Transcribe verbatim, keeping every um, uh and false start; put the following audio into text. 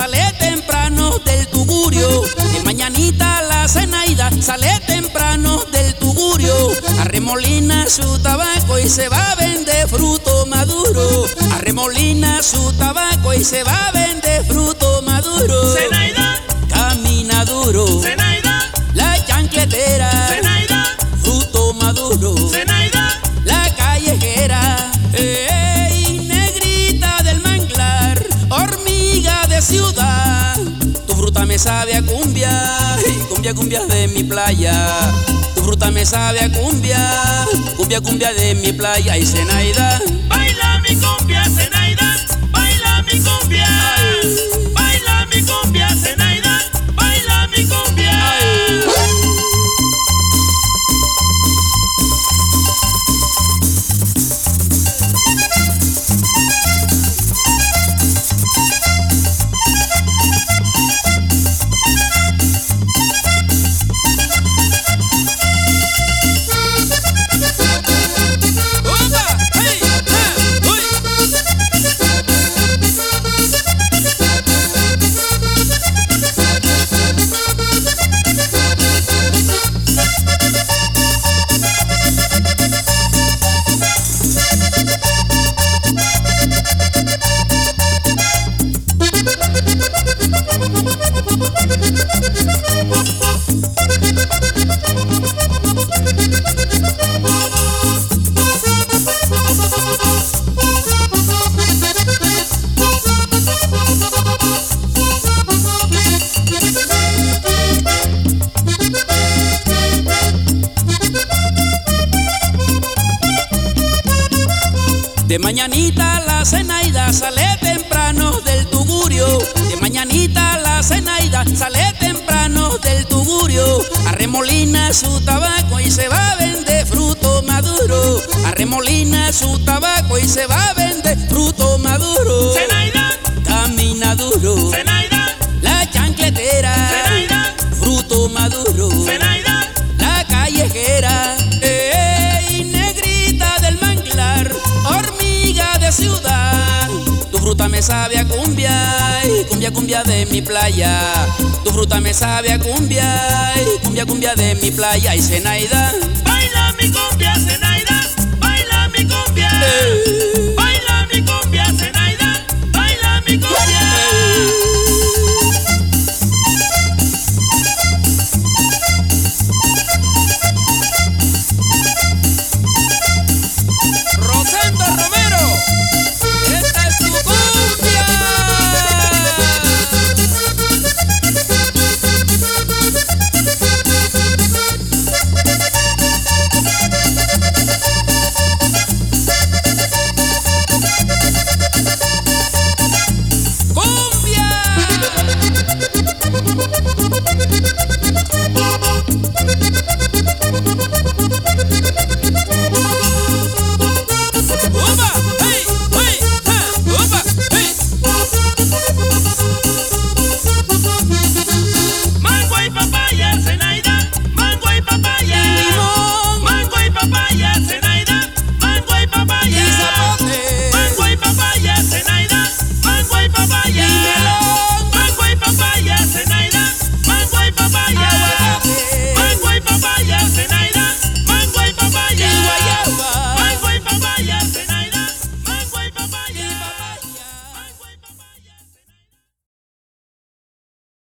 sale temprano del Tugurio. De mañanita la Zenaida sale temprano del Tugurio. Arremolina su tabaco y se va a vender fruto maduro. Arremolina su tabaco y se va a vender fruto maduro. Zenaida, camina duro. Zenaida, la chancletera. Zenaida, fruto maduro. Zenaida, la callejera. Ey, negrita del manglar, hormiga de ciudad, tu fruta me sabe a cumbia, cumbia, cumbia de mi playa. Tu fruta me sabe a cumbia, cumbia, cumbia de mi playa. Y Zenaida, baila mi cumbia, Zenaida, baila mi cumbia, baila mi cumbia, Zenaida, baila mi cumbia. de mañanita la Zenaida sale temprano del Tugurio. De mañanita la Zenaida sale temprano del Tugurio. Arremolina su tabaco y se va a vender fruto maduro. Arremolina su tabaco y se va a vender fruto maduro. Zenaida, camina duro. Zenaida, la chancletera. Zenaida, fruto maduro. Zenaida, la callejera. Ey, negrita del manglar, hormiga de ciudad, tu fruta me sabe a cumbia, y cumbia, cumbia de mi playa. Tu fruta me sabe a cumbia, y cumbia, cumbia de mi playa. Y Zenaida, baila mi cumbia, Zenaida, baila mi cumbia. eh.